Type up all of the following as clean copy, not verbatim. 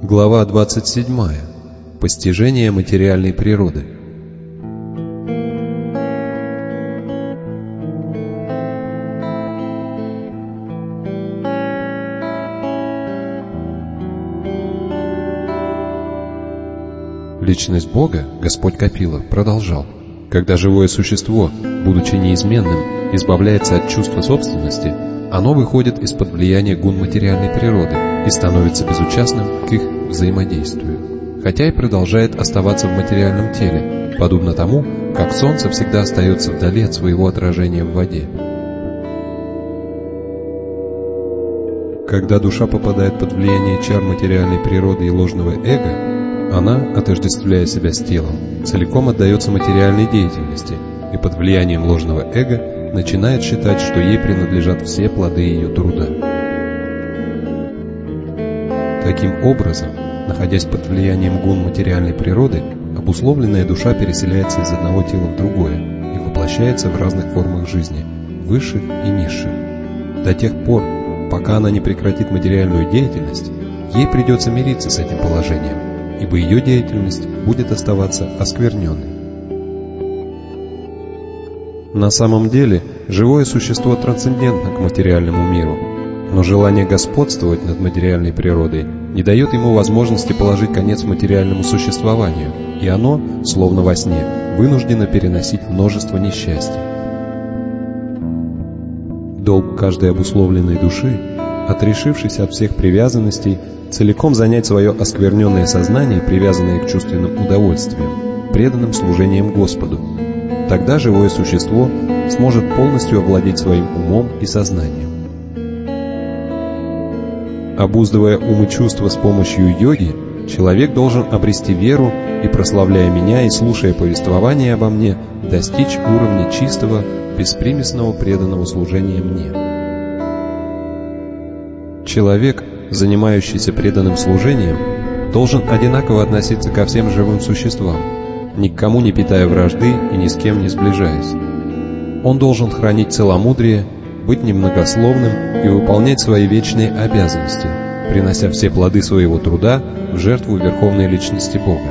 Глава 27. Постижение материальной природы. Личность Бога, Господь Капила, продолжал: когда живое существо, будучи неизменным, избавляется от чувства собственности, оно выходит из-под влияния гун материальной природы и становится безучастным к их взаимодействию, хотя и продолжает оставаться в материальном теле, подобно тому, как солнце всегда остается вдали от своего отражения в воде. Когда душа попадает под влияние чар материальной природы и ложного эго, она, отождествляя себя с телом, целиком отдается материальной деятельности и под влиянием ложного эго начинает считать, что ей принадлежат все плоды ее труда. Таким образом, находясь под влиянием гун материальной природы, обусловленная душа переселяется из одного тела в другое и воплощается в разных формах жизни, высших и низших. До тех пор, пока она не прекратит материальную деятельность, ей придется мириться с этим положением, ибо ее деятельность будет оставаться оскверненной. На самом деле, живое существо трансцендентно к материальному миру, но желание господствовать над материальной природой не дает ему возможности положить конец материальному существованию, и оно, словно во сне, вынуждено переносить множество несчастий. Долг каждой обусловленной души, отрешившись от всех привязанностей, целиком занять свое оскверненное сознание, привязанное к чувственным удовольствиям, преданным служением Господу. Тогда живое существо сможет полностью овладеть своим умом и сознанием. Обуздывая ум и чувства с помощью йоги, человек должен обрести веру и, прославляя меня и слушая повествование обо мне, достичь уровня чистого, беспримесного преданного служения мне. Человек, занимающийся преданным служением, должен одинаково относиться ко всем живым существам, ни к кому не питая вражды и ни с кем не сближаясь. Он должен хранить целомудрие, быть немногословным и выполнять свои вечные обязанности, принося все плоды своего труда в жертву Верховной Личности Бога.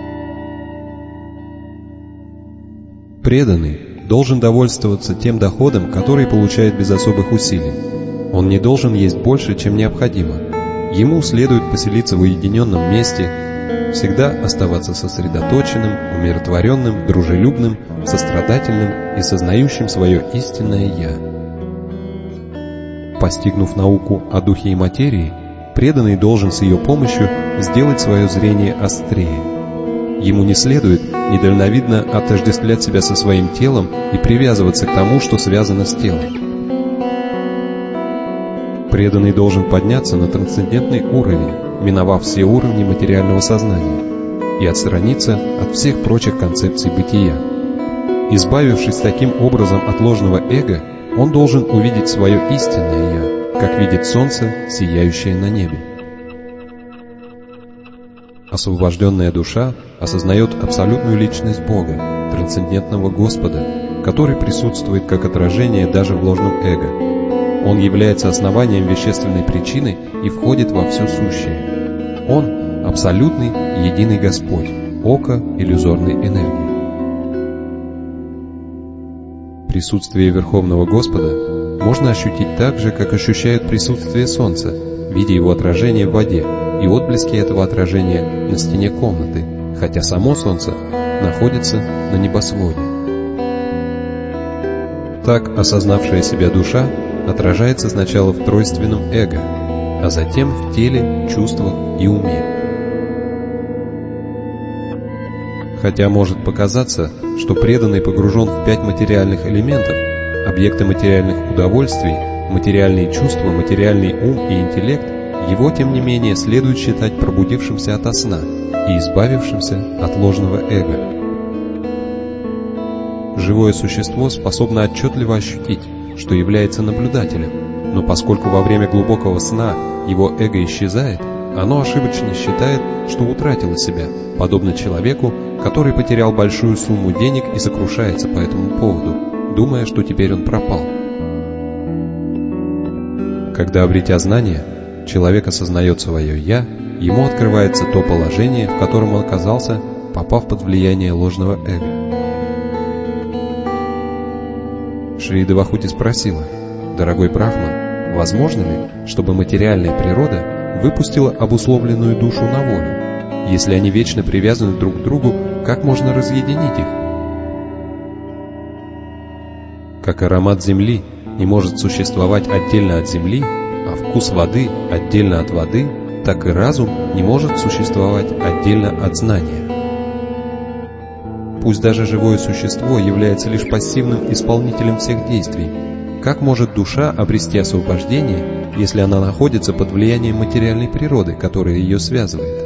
Преданный должен довольствоваться тем доходом, который получает без особых усилий. Он не должен есть больше, чем необходимо. Ему следует поселиться в уединенном месте, всегда оставаться сосредоточенным, умиротворенным, дружелюбным, сострадательным и сознающим свое истинное «Я». Постигнув науку о духе и материи, преданный должен с ее помощью сделать свое зрение острее. Ему не следует недальновидно отождествлять себя со своим телом и привязываться к тому, что связано с телом. Преданный должен подняться на трансцендентный уровень, миновав все уровни материального сознания, и отстраниться от всех прочих концепций бытия. Избавившись таким образом от ложного эго, он должен увидеть свое истинное «Я», как видит солнце, сияющее на небе. Освобожденная душа осознает абсолютную личность Бога, трансцендентного Господа, который присутствует как отражение даже в ложном эго. Он является основанием вещественной причины и входит во все сущее. Он – абсолютный единый Господь, око иллюзорной энергии. Присутствие Верховного Господа можно ощутить так же, как ощущают присутствие Солнца, видя его отражение в воде и отблески этого отражения на стене комнаты, хотя само Солнце находится на небосводе. Так осознавшая себя душа отражается сначала в тройственном эго, а затем в теле, чувствах и уме. Хотя может показаться, что преданный погружен в 5 материальных элементов, объекты материальных удовольствий, материальные чувства, материальный ум и интеллект, его, тем не менее, следует считать пробудившимся ото сна и избавившимся от ложного эго. Живое существо способно отчетливо ощутить, что является наблюдателем, но поскольку во время глубокого сна его эго исчезает, оно ошибочно считает, что утратило себя, подобно человеку, который потерял большую сумму денег и сокрушается по этому поводу, думая, что теперь он пропал. Когда, обретя знания, человек осознает свое «я», ему открывается то положение, в котором он оказался, попав под влияние ложного эго. Шри Девахути спросила: «Дорогой Брахман, возможно ли, чтобы материальная природа выпустила обусловленную душу на волю? Если они вечно привязаны друг к другу, как можно разъединить их?» Как аромат земли не может существовать отдельно от земли, а вкус воды отдельно от воды, так и разум не может существовать отдельно от знания. Пусть даже живое существо является лишь пассивным исполнителем всех действий, как может душа обрести освобождение, если она находится под влиянием материальной природы, которая ее связывает?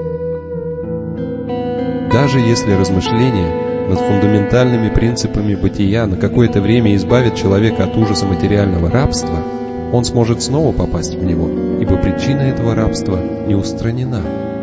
Даже если размышления над фундаментальными принципами бытия на какое-то время избавит человека от ужаса материального рабства, он сможет снова попасть в него, ибо причина этого рабства не устранена.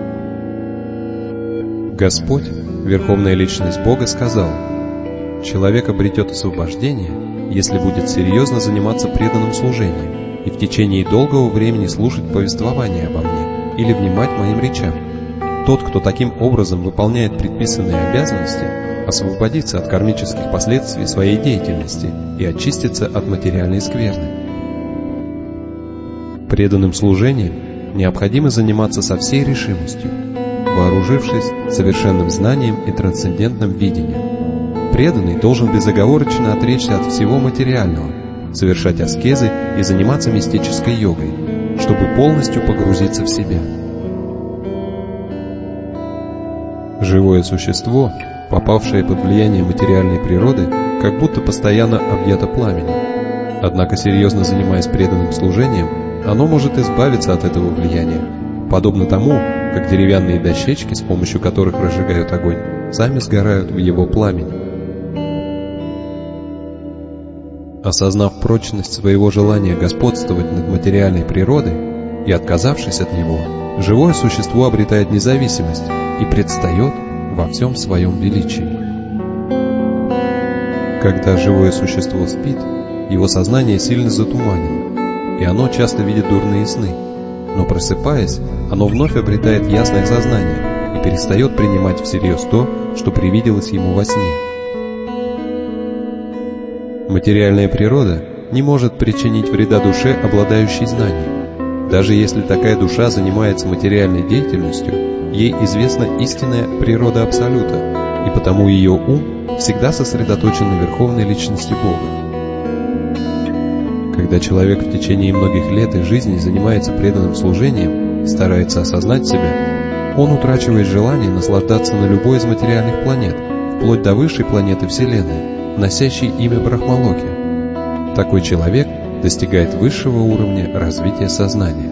Господь, Верховная Личность Бога, сказал: «Человек обретет освобождение, если будет серьезно заниматься преданным служением и в течение долгого времени слушать повествование обо мне или внимать моим речам. Тот, кто таким образом выполняет предписанные обязанности, освободится от кармических последствий своей деятельности и очистится от материальной скверны». Преданным служением необходимо заниматься со всей решимостью, вооружившись совершенным знанием и трансцендентным видением. Преданный должен безоговорочно отречься от всего материального, совершать аскезы и заниматься мистической йогой, чтобы полностью погрузиться в себя. Живое существо, попавшее под влияние материальной природы, как будто постоянно объято пламенем. Однако, серьезно занимаясь преданным служением, оно может избавиться от этого влияния, подобно тому, как деревянные дощечки, с помощью которых разжигают огонь, сами сгорают в его пламени. Осознав прочность своего желания господствовать над материальной природой и отказавшись от него, живое существо обретает независимость и предстает во всем своем величии. Когда живое существо спит, его сознание сильно затуманено, и оно часто видит дурные сны, но просыпаясь, оно вновь обретает ясное сознание и перестает принимать всерьез то, что привиделось ему во сне. Материальная природа не может причинить вреда душе, обладающей знанием. Даже если такая душа занимается материальной деятельностью, ей известна истинная природа Абсолюта, и потому ее ум всегда сосредоточен на Верховной Личности Бога. Когда человек в течение многих лет и жизни занимается преданным служением и старается осознать себя, он утрачивает желание наслаждаться на любой из материальных планет, вплоть до высшей планеты Вселенной, носящей имя Брахмалоки. Такой человек достигает высшего уровня развития сознания.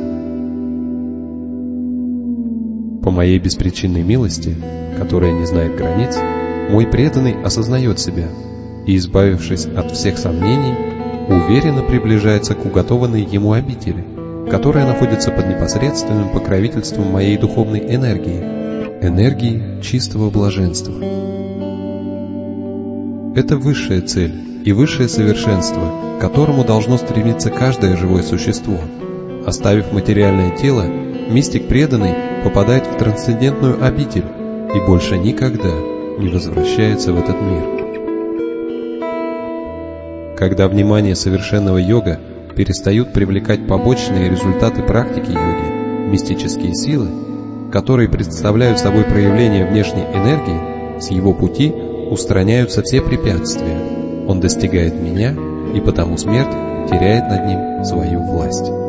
По моей беспричинной милости, которая не знает границ, мой преданный осознает себя и, избавившись от всех сомнений, уверенно приближается к уготованной ему обители, которая находится под непосредственным покровительством моей духовной энергии чистого блаженства. Это высшая цель и высшее совершенство, к которому должно стремиться каждое живое существо. Оставив материальное тело, мистик преданный попадает в трансцендентную обитель и больше никогда не возвращается в этот мир. Когда внимание совершенного йога перестают привлекать побочные результаты практики йоги, мистические силы, которые представляют собой проявление внешней энергии, с его пути устраняются все препятствия. Он достигает меня, и потому смерть теряет над ним свою власть.